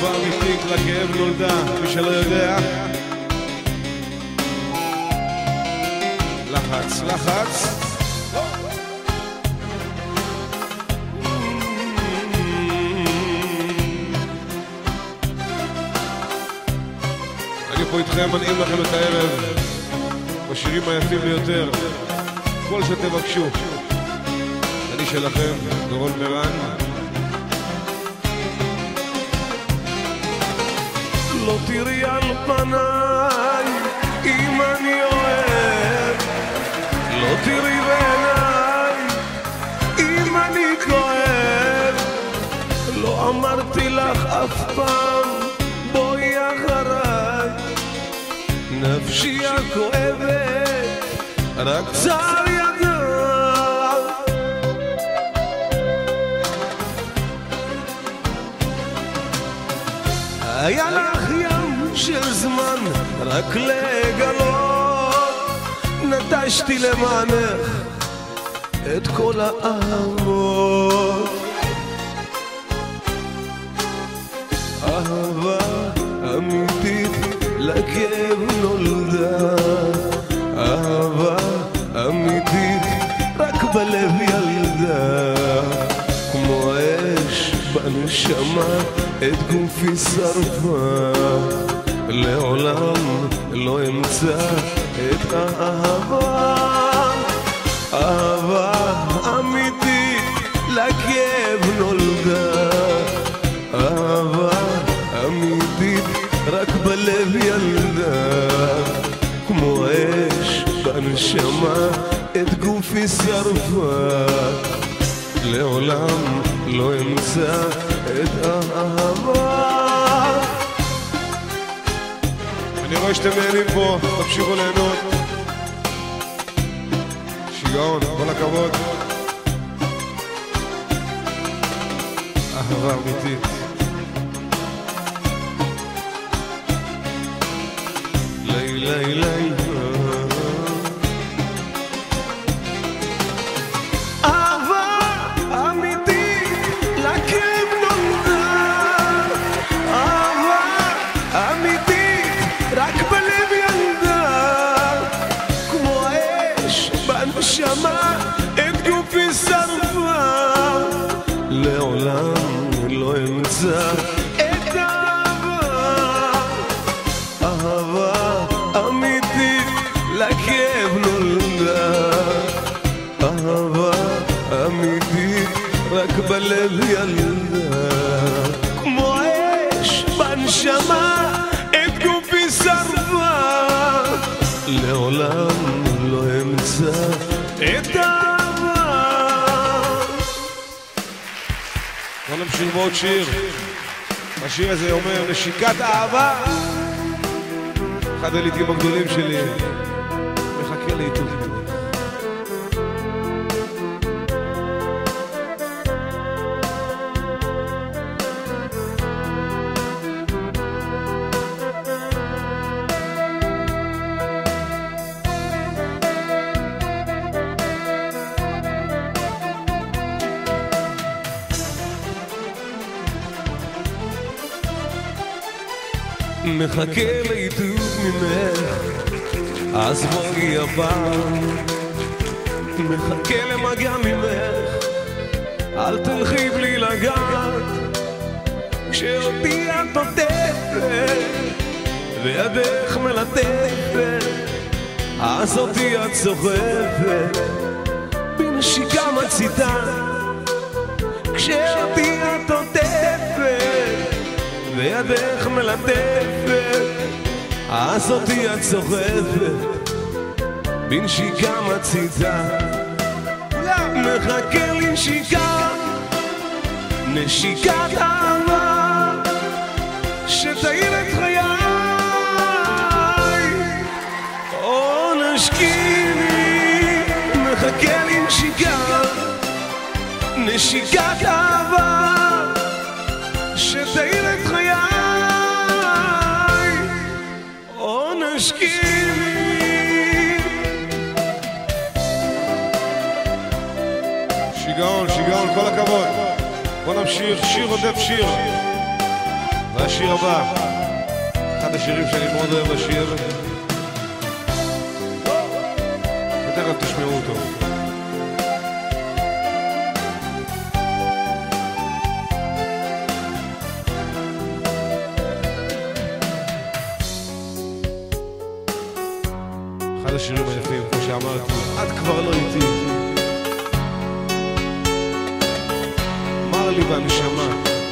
אהבה אמיתית לכאב נולדה, מי שלא יודע. לחץ, לחץ. אני פה איתכם, מנעים לכם את הערב בשירים היפים ביותר, כל שתבקשו. אני שלכם, דורון ברן. לא תראי על פניי אם אני אוהב, לא תראי בעיניי אם אני כואב. לא אמרתי לך אף פעם בואי אחריי, נפשי הכואבת רק צר ידה. היה לך ים של זמן רק לגלות, נטשתי למענך את כל האהבות. אהבה אמיתית לכאב נולדה, אהבה אמיתית רק בלב ילדה. כמו אש בנשמה את גופי שרפה, לעולם לא אמצא את האהבה. אהבה אמיתית לכאב נולדה, אהבה אמיתית רק בלב ילדה. כמו אש בנשמה את גופי שרפה, לעולם לא אמצא את האהבה. אני רואה שאתם נהנים פה, תמשיכו ליהנות. שיגעון, כל הכבוד. אהבה אמיתית. לילה לילה שמע את גופי שרפה, לעולם לא אמצא את האהבה. אהבה אמיתית לכאב נולדה, אהבה אמיתית רק בלב ילדה. כמו אש בנשמה את גופי שרפה, לעולם לא אמצא את האהבה. בוא נמשיך בעוד שיר. השיר הזה אומר נשיקת אהבה. אחד הליטים הגדולים שלי מחכה לעיתות. מחכה לעידוד ממך, אז בואי הפעם. מחכה למגע ממך, אל תלכי בלי לגעת. כשאותי את עוטפת וידך מלטפת, אז אותי את סוחפת בנשיקה מציתה. כשאותי את עוטפת וידך מלטפת, אז אותי את סוחפת בנשיקה מציתה. מחכה לנשיקה, נשיקת אהבה שתאיר את חיי. או נשקיני, מחכה לנשיקה, נשיקת אהבה שתאיר את חיי. או נשקיני. שיגעון, שיגעון, כל הכבוד. בוא נמשיך, שיר עודף שיר. והשיר הבא, אחד השירים שאני מאוד אוהב לשיר, ותכף תשמעו אותו. אחד השירים היפים, כמו שאמרתי, את כבר לא איתי. מר לי בנשמה.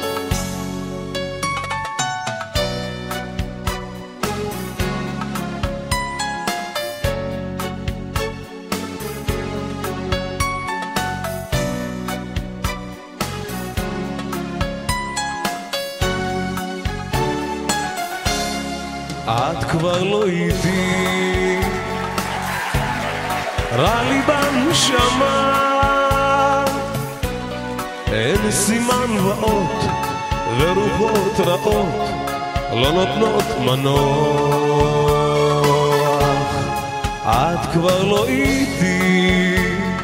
את כבר לא איתי, רע לי בנשמה, אין סימן ואות ורוחות רעות לא נותנות מנוח. את כבר לא איתי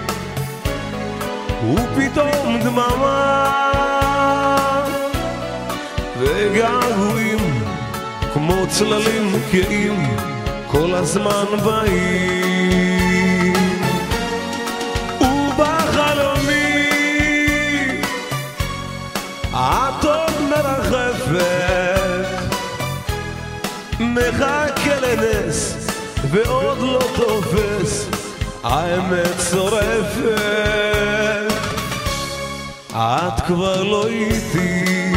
ופתאום דממה וגעגועים כמו צללים קיים כל הזמן באים, ובחלומי את עוד מרחפת, מחכה לנס ועוד לא תופס, האמת שורפת. את כבר לא איתי,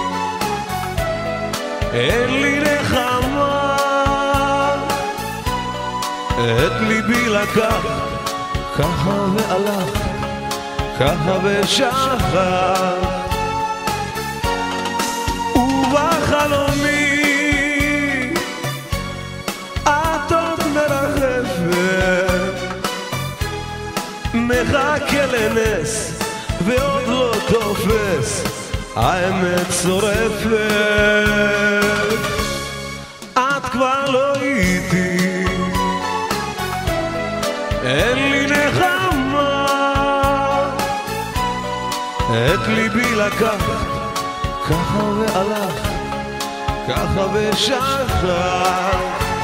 אין לי נחמה, את ליבי לקח, ככה והלך, ככה ושכח, ובחלומי את עוד מרחפת, מחכה לנס ועוד לא תופס, האמת שורפת. את כבר לא איתי, אין לי נחמה, את ליבי לקח, ככה והלך, ככה ושכח.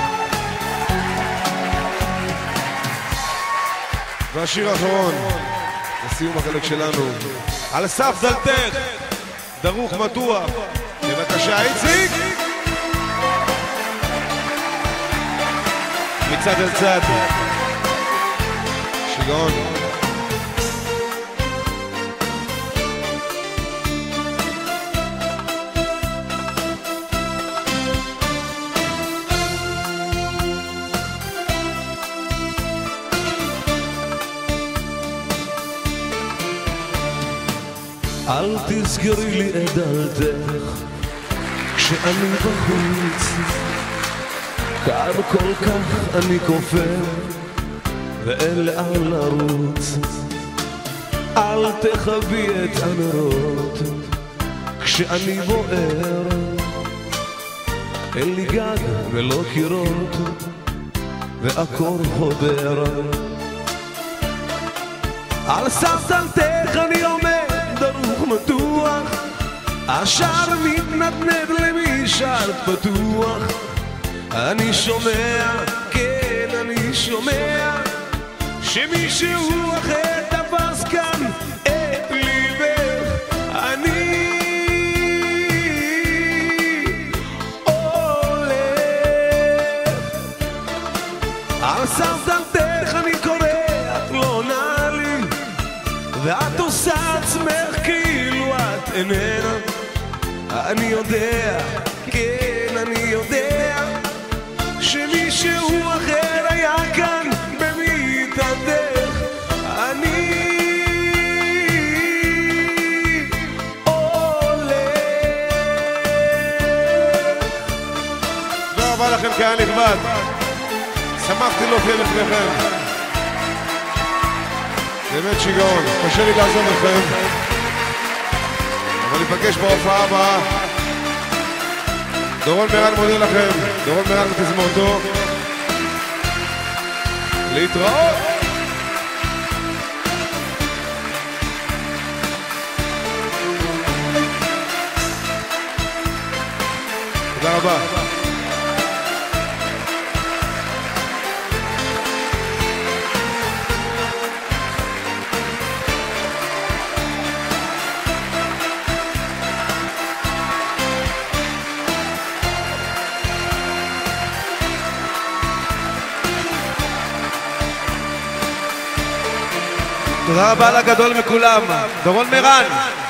והשיר האחרון, לסיום החלק שלנו, על סף דלתך, דרוך מתוח. בבקשה איציק, מצד אל צד, שיגעון. אל תסגרי לי את דלתך כשאני בחוץ, כאן כל כך אני כופר ואין לאן לרוץ. אל תחבי את הנרות כשאני בוער, אין לי גג ולא קירות והקור חודר. על סף דלתך אני עומד דרוך מתוח, השער מתנדנד למשער פתוח. אני שומע, כן אני שומע, שמישהו אחר תפס כאן את ליבך. אני הולך, על סף דלתך אני קורא, את לא עונה לי, ואת עושה עצמך כאילו את איננה. אני יודע, כן אני יודע, שמישהו אחר היה כאן במיטתך. אני הולך. תודה רבה לכם קהל נכבד, שמחתי להופיע לפניכם, באמת שיגעון. קשה לי לעזור לכם, אבל ניפגש בהופעה הבאה. דורון מירן מודה לכם, דורון מירן ותזמורתו. להתראות. תודה רבה. תודה רבה לגדול מכולם, דורון מירן.